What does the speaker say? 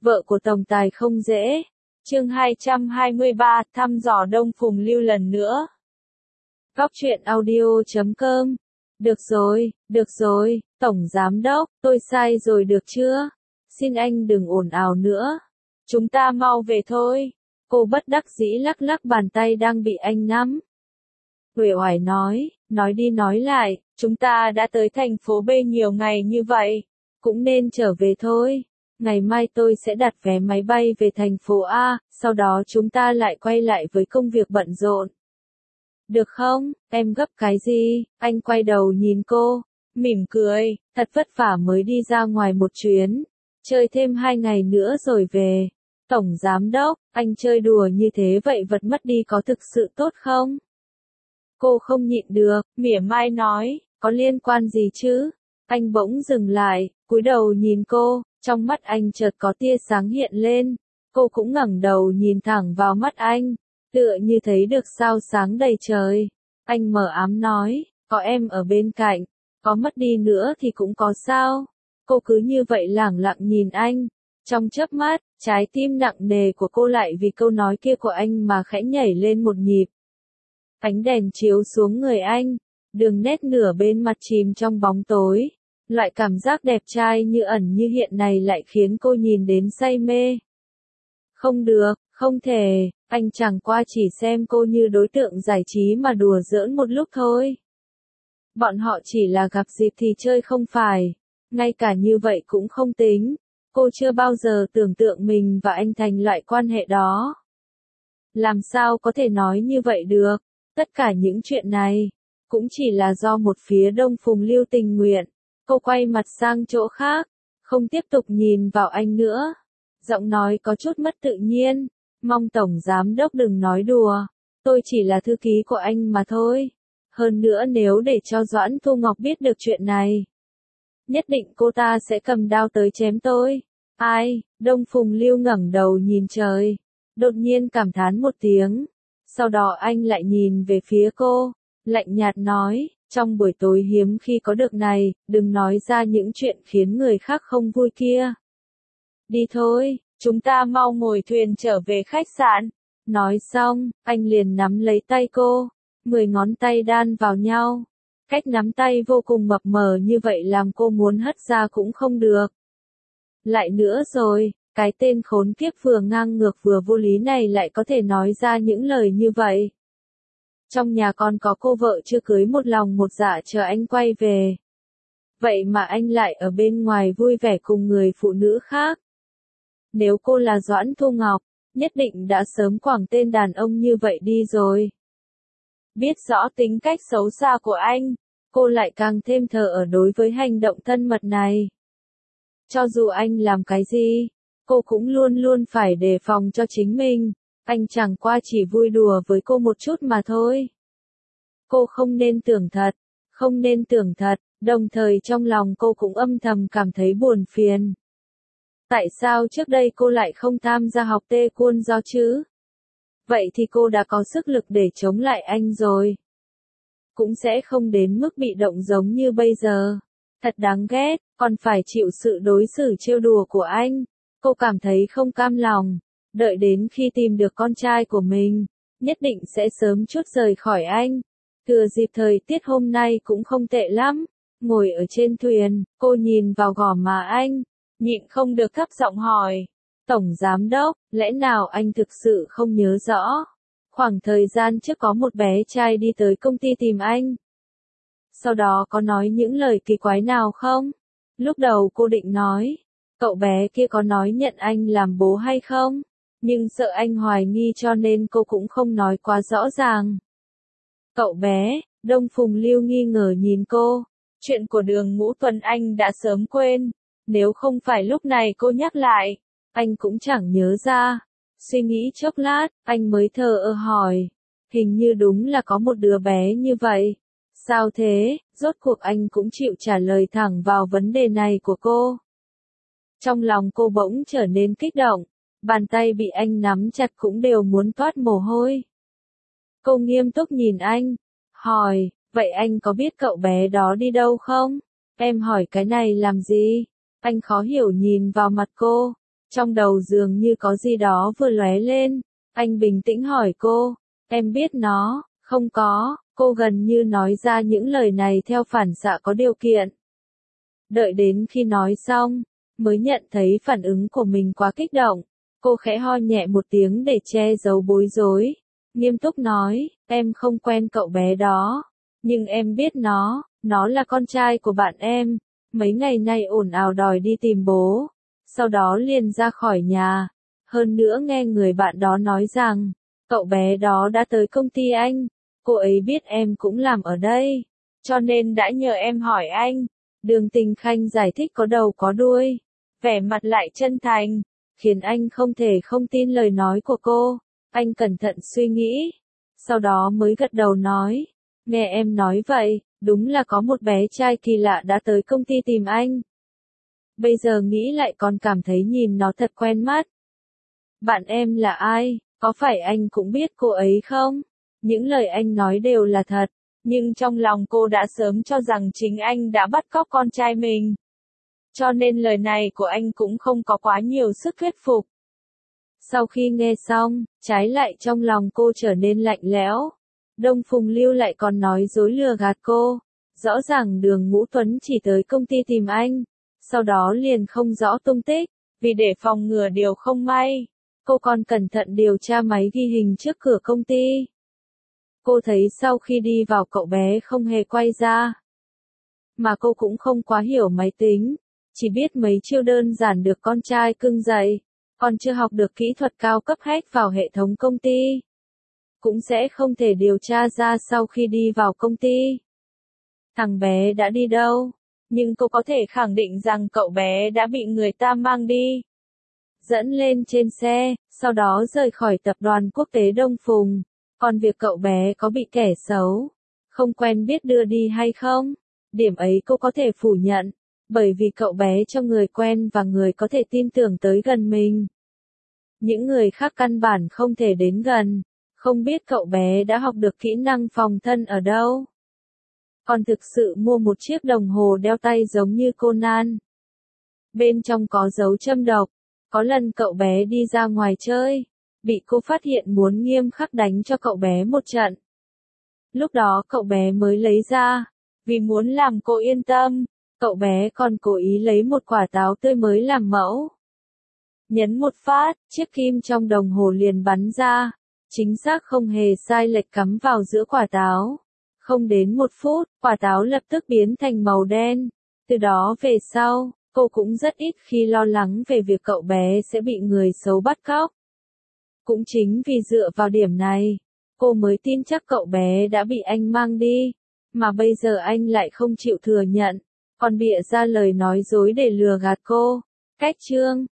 Vợ của tổng tài không dễ. Chương 223, thăm dò Đông Phùng Lưu lần nữa. Góc truyện audio.com. Được rồi, Tổng Giám Đốc, tôi sai rồi được chưa? Xin anh đừng ồn ào nữa. Chúng ta mau về thôi. Cô bất đắc dĩ lắc lắc bàn tay đang bị anh nắm. Uể oải nói đi nói lại, chúng ta đã tới thành phố B nhiều ngày như vậy, cũng nên trở về thôi. Ngày mai tôi sẽ đặt vé máy bay về thành phố A, sau đó chúng ta lại quay lại với công việc bận rộn. Được không, em gấp cái gì? Anh quay đầu nhìn cô, mỉm cười, thật vất vả mới đi ra ngoài một chuyến, chơi thêm 2 ngày nữa rồi về. Tổng Giám Đốc, anh chơi đùa như thế vậy vật mất đi có thực sự tốt không? Cô không nhịn được, mỉa mai nói, có liên quan gì chứ? Anh bỗng dừng lại, cúi đầu nhìn cô, trong mắt anh chợt có tia sáng hiện lên. Cô cũng ngẩng đầu nhìn thẳng vào mắt anh, tựa như thấy được sao sáng đầy trời. Anh mờ ám nói, có em ở bên cạnh, có mất đi nữa thì cũng có sao. Cô cứ như vậy lẳng lặng nhìn anh. Trong chớp mắt, trái tim nặng nề của cô lại vì câu nói kia của anh mà khẽ nhảy lên một nhịp. Ánh đèn chiếu xuống người anh, đường nét nửa bên mặt chìm trong bóng tối. Loại cảm giác đẹp trai như ẩn như hiện này lại khiến cô nhìn đến say mê. Không được, không thể, anh chẳng qua chỉ xem cô như đối tượng giải trí mà đùa giỡn một lúc thôi. Bọn họ chỉ là gặp dịp thì chơi không phải, ngay cả như vậy cũng không tính. Cô chưa bao giờ tưởng tượng mình và anh thành loại quan hệ đó. Làm sao có thể nói như vậy được? Tất cả những chuyện này, cũng chỉ là do một phía Đông Phùng Lưu tình nguyện. Cô quay mặt sang chỗ khác, không tiếp tục nhìn vào anh nữa. Giọng nói có chút mất tự nhiên, mong Tổng Giám Đốc đừng nói đùa. Tôi chỉ là thư ký của anh mà thôi. Hơn nữa nếu để cho Doãn Thu Ngọc biết được chuyện này, nhất định cô ta sẽ cầm đao tới chém tôi. Ai? Đông Phùng Lưu ngẩng đầu nhìn trời, đột nhiên cảm thán một tiếng. Sau đó anh lại nhìn về phía cô, lạnh nhạt nói, trong buổi tối hiếm khi có được này, đừng nói ra những chuyện khiến người khác không vui kia. Đi thôi, chúng ta mau ngồi thuyền trở về khách sạn. Nói xong, anh liền nắm lấy tay cô, 10 ngón tay đan vào nhau. Cách nắm tay vô cùng mập mờ như vậy làm cô muốn hất ra cũng không được. Lại nữa rồi, cái tên khốn kiếp vừa ngang ngược vừa vô lý này lại có thể nói ra những lời như vậy. Trong nhà còn có cô vợ chưa cưới một lòng một dạ chờ anh quay về. Vậy mà anh lại ở bên ngoài vui vẻ cùng người phụ nữ khác. Nếu cô là Doãn Thu Ngọc, nhất định đã sớm quẳng tên đàn ông như vậy đi rồi. Biết rõ tính cách xấu xa của anh, cô lại càng thêm thờ ở đối với hành động thân mật này. Cho dù anh làm cái gì, cô cũng luôn luôn phải đề phòng cho chính mình. Anh chẳng qua chỉ vui đùa với cô một chút mà thôi. Cô không nên tưởng thật, đồng thời trong lòng cô cũng âm thầm cảm thấy buồn phiền. Tại sao trước đây cô lại không tham gia học Tê Quân Do chứ? Vậy thì cô đã có sức lực để chống lại anh rồi. Cũng sẽ không đến mức bị động giống như bây giờ. Thật đáng ghét, còn phải chịu sự đối xử trêu đùa của anh. Cô cảm thấy không cam lòng. Đợi đến khi tìm được con trai của mình, nhất định sẽ sớm chút rời khỏi anh. Thừa dịp thời tiết hôm nay cũng không tệ lắm. Ngồi ở trên thuyền, cô nhìn vào gò má anh, nhịn không được thấp giọng hỏi. Tổng Giám Đốc, lẽ nào anh thực sự không nhớ rõ? Khoảng thời gian trước có một bé trai đi tới công ty tìm anh. Sau đó có nói những lời kỳ quái nào không? Lúc đầu cô định nói, cậu bé kia có nói nhận anh làm bố hay không? Nhưng sợ anh hoài nghi cho nên cô cũng không nói quá rõ ràng. Cậu bé, Đông Phùng Lưu nghi ngờ nhìn cô. Chuyện của Đường Ngũ Tuần anh đã sớm quên. Nếu không phải lúc này cô nhắc lại, anh cũng chẳng nhớ ra. Suy nghĩ chốc lát, anh mới thờ ơ hỏi. Hình như đúng là có một đứa bé như vậy. Sao thế? Rốt cuộc anh cũng chịu trả lời thẳng vào vấn đề này của cô. Trong lòng cô bỗng trở nên kích động. Bàn tay bị anh nắm chặt cũng đều muốn toát mồ hôi. Cô nghiêm túc nhìn anh, hỏi, vậy anh có biết cậu bé đó đi đâu không? Em hỏi cái này làm gì? Anh khó hiểu nhìn vào mặt cô. Trong đầu dường như có gì đó vừa lóe lên. Anh bình tĩnh hỏi cô, em biết nó, không có, cô gần như nói ra những lời này theo phản xạ có điều kiện. Đợi đến khi nói xong, mới nhận thấy phản ứng của mình quá kích động. Cô khẽ ho nhẹ một tiếng để che giấu bối rối. Nghiêm túc nói, em không quen cậu bé đó. Nhưng em biết nó là con trai của bạn em. Mấy ngày nay ồn ào đòi đi tìm bố. Sau đó liền ra khỏi nhà. Hơn nữa nghe người bạn đó nói rằng, cậu bé đó đã tới công ty anh. Cô ấy biết em cũng làm ở đây. Cho nên đã nhờ em hỏi anh. Đường Tình Khanh giải thích có đầu có đuôi. Vẻ mặt lại chân thành. Khiến anh không thể không tin lời nói của cô. Anh cẩn thận suy nghĩ. Sau đó mới gật đầu nói. Nghe em nói vậy, đúng là có một bé trai kỳ lạ đã tới công ty tìm anh. Bây giờ nghĩ lại còn cảm thấy nhìn nó thật quen mắt. Bạn em là ai? Có phải anh cũng biết cô ấy không? Những lời anh nói đều là thật. Nhưng trong lòng cô đã sớm cho rằng chính anh đã bắt cóc con trai mình. Cho nên lời này của anh cũng không có quá nhiều sức thuyết phục. Sau khi nghe xong, trái lại trong lòng cô trở nên lạnh lẽo. Đông Phùng Lưu lại còn nói dối lừa gạt cô. Rõ ràng Đường Ngũ Tuấn chỉ tới công ty tìm anh. Sau đó liền không rõ tung tích. Vì để phòng ngừa điều không may, cô còn cẩn thận điều tra máy ghi hình trước cửa công ty. Cô thấy sau khi đi vào cậu bé không hề quay ra. Mà cô cũng không quá hiểu máy tính. Chỉ biết mấy chiêu đơn giản được con trai cưng dạy. Còn chưa học được kỹ thuật cao cấp hack vào hệ thống công ty. Cũng sẽ không thể điều tra ra sau khi đi vào công ty. Thằng bé đã đi đâu? Nhưng cô có thể khẳng định rằng cậu bé đã bị người ta mang đi. Dẫn lên trên xe, sau đó rời khỏi tập đoàn quốc tế Đông Phùng. Còn việc cậu bé có bị kẻ xấu, không quen biết đưa đi hay không? Điểm ấy cô có thể phủ nhận. Bởi vì cậu bé cho người quen và người có thể tin tưởng tới gần mình. Những người khác căn bản không thể đến gần. Không biết cậu bé đã học được kỹ năng phòng thân ở đâu. Còn thực sự mua một chiếc đồng hồ đeo tay giống như Conan. Bên trong có dấu châm độc. Có lần cậu bé đi ra ngoài chơi. Bị cô phát hiện muốn nghiêm khắc đánh cho cậu bé một trận. Lúc đó cậu bé mới lấy ra. Vì muốn làm cô yên tâm. Cậu bé còn cố ý lấy một quả táo tươi mới làm mẫu. Nhấn một phát, chiếc kim trong đồng hồ liền bắn ra. Chính xác không hề sai lệch cắm vào giữa quả táo. Không đến 1 phút, quả táo lập tức biến thành màu đen. Từ đó về sau, cô cũng rất ít khi lo lắng về việc cậu bé sẽ bị người xấu bắt cóc. Cũng chính vì dựa vào điểm này, cô mới tin chắc cậu bé đã bị anh mang đi. Mà bây giờ anh lại không chịu thừa nhận. Còn bịa ra lời nói dối để lừa gạt cô. Cách chương